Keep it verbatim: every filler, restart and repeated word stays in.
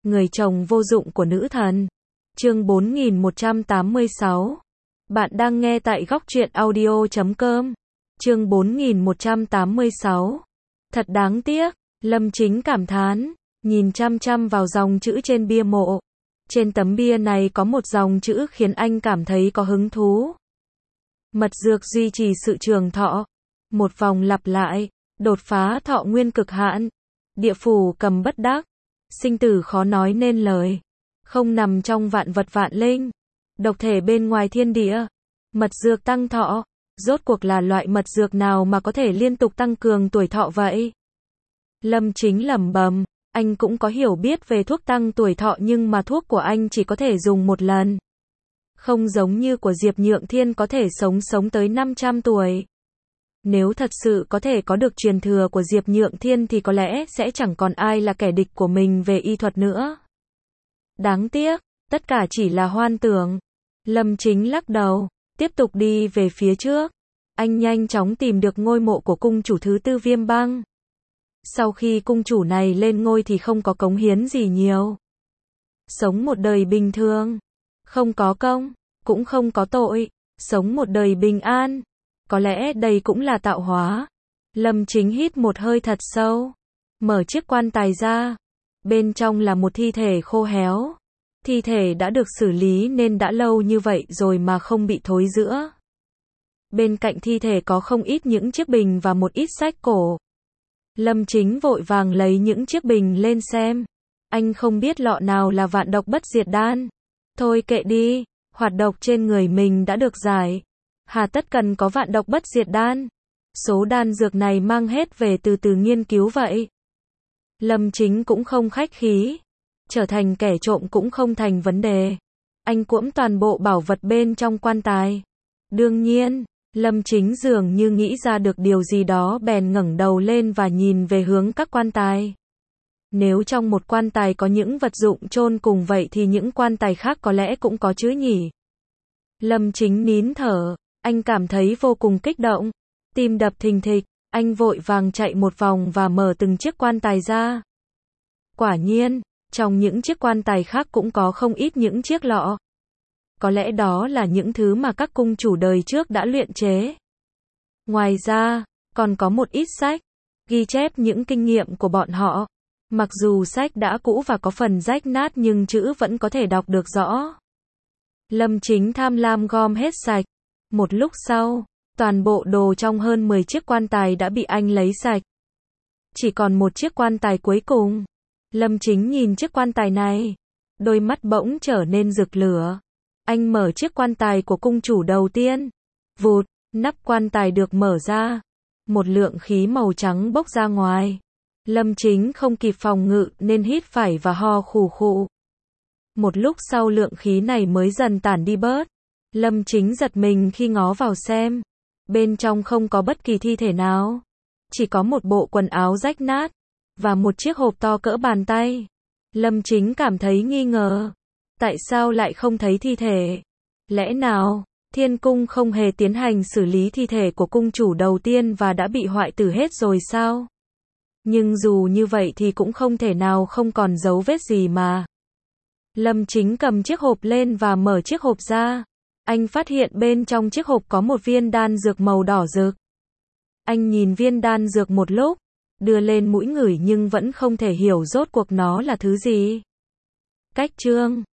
Người chồng vô dụng của nữ thần. Chương bốn nghìn một trăm tám mươi sáu. Bạn đang nghe tại góc truyện audio chấm com. Chương bốn nghìn một trăm tám mươi sáu. Thật đáng tiếc, Lâm Chính cảm thán, nhìn chăm chăm vào dòng chữ trên bia mộ. Trên tấm bia này có một dòng chữ khiến anh cảm thấy có hứng thú. Mật dược duy trì sự trường thọ. Một vòng lặp lại, đột phá thọ nguyên cực hạn. Địa phủ cầm bất đắc. Sinh tử khó nói nên lời. Không nằm trong vạn vật vạn linh. Độc thể bên ngoài thiên địa. Mật dược tăng thọ. Rốt cuộc là loại mật dược nào mà có thể liên tục tăng cường tuổi thọ vậy? Lâm Chính lẩm bẩm, anh cũng có hiểu biết về thuốc tăng tuổi thọ nhưng mà thuốc của anh chỉ có thể dùng một lần. Không giống như của Diệp Nhượng Thiên có thể sống sống tới năm trăm tuổi. Nếu thật sự có thể có được truyền thừa của Diệp Nhượng Thiên thì có lẽ sẽ chẳng còn ai là kẻ địch của mình về y thuật nữa. Đáng tiếc, tất cả chỉ là hoan tưởng. Lâm Chính lắc đầu, tiếp tục đi về phía trước. Anh nhanh chóng tìm được ngôi mộ của cung chủ thứ tư Viêm Băng. Sau khi cung chủ này lên ngôi thì không có cống hiến gì nhiều. Sống một đời bình thường. Không có công, cũng không có tội. Sống một đời bình an. Có lẽ đây cũng là tạo hóa. Lâm Chính hít một hơi thật sâu. Mở chiếc quan tài ra. Bên trong là một thi thể khô héo. Thi thể đã được xử lý nên đã lâu như vậy rồi mà không bị thối rữa. Bên cạnh thi thể có không ít những chiếc bình và một ít sách cổ. Lâm Chính vội vàng lấy những chiếc bình lên xem. Anh không biết lọ nào là vạn độc bất diệt đan. Thôi kệ đi, hoạt độc trên người mình đã được giải. Hà tất cần có vạn độc bất diệt đan. Số đan dược này mang hết về từ từ nghiên cứu vậy. Lâm Chính cũng không khách khí. Trở thành kẻ trộm cũng không thành vấn đề. Anh cuỗm toàn bộ bảo vật bên trong quan tài. Đương nhiên, Lâm Chính dường như nghĩ ra được điều gì đó bèn ngẩng đầu lên và nhìn về hướng các quan tài. Nếu trong một quan tài có những vật dụng chôn cùng vậy thì những quan tài khác có lẽ cũng có chứ nhỉ. Lâm Chính nín thở, anh cảm thấy vô cùng kích động. Tim đập thình thịch, anh vội vàng chạy một vòng và mở từng chiếc quan tài ra. Quả nhiên, trong những chiếc quan tài khác cũng có không ít những chiếc lọ. Có lẽ đó là những thứ mà các cung chủ đời trước đã luyện chế. Ngoài ra, còn có một ít sách, ghi chép những kinh nghiệm của bọn họ. Mặc dù sách đã cũ và có phần rách nát nhưng chữ vẫn có thể đọc được rõ. Lâm Chính tham lam gom hết sạch. Một lúc sau, toàn bộ đồ trong hơn mười chiếc quan tài đã bị anh lấy sạch. Chỉ còn một chiếc quan tài cuối cùng. Lâm Chính nhìn chiếc quan tài này. Đôi mắt bỗng trở nên rực lửa. Anh mở chiếc quan tài của cung chủ đầu tiên. Vụt, nắp quan tài được mở ra. Một lượng khí màu trắng bốc ra ngoài. Lâm Chính không kịp phòng ngự nên hít phải và ho khù khụ. Một lúc sau lượng khí này mới dần tản đi bớt. Lâm Chính giật mình khi ngó vào xem. Bên trong không có bất kỳ thi thể nào. Chỉ có một bộ quần áo rách nát. Và một chiếc hộp to cỡ bàn tay. Lâm Chính cảm thấy nghi ngờ. Tại sao lại không thấy thi thể? Lẽ nào, Thiên Cung không hề tiến hành xử lý thi thể của cung chủ đầu tiên và đã bị hoại tử hết rồi sao? Nhưng dù như vậy thì cũng không thể nào không còn dấu vết gì mà. Lâm Chính cầm chiếc hộp lên và mở chiếc hộp ra. Anh phát hiện bên trong chiếc hộp có một viên đan dược màu đỏ rực. Anh nhìn viên đan dược một lúc, đưa lên mũi ngửi nhưng vẫn không thể hiểu rốt cuộc nó là thứ gì. Cách chương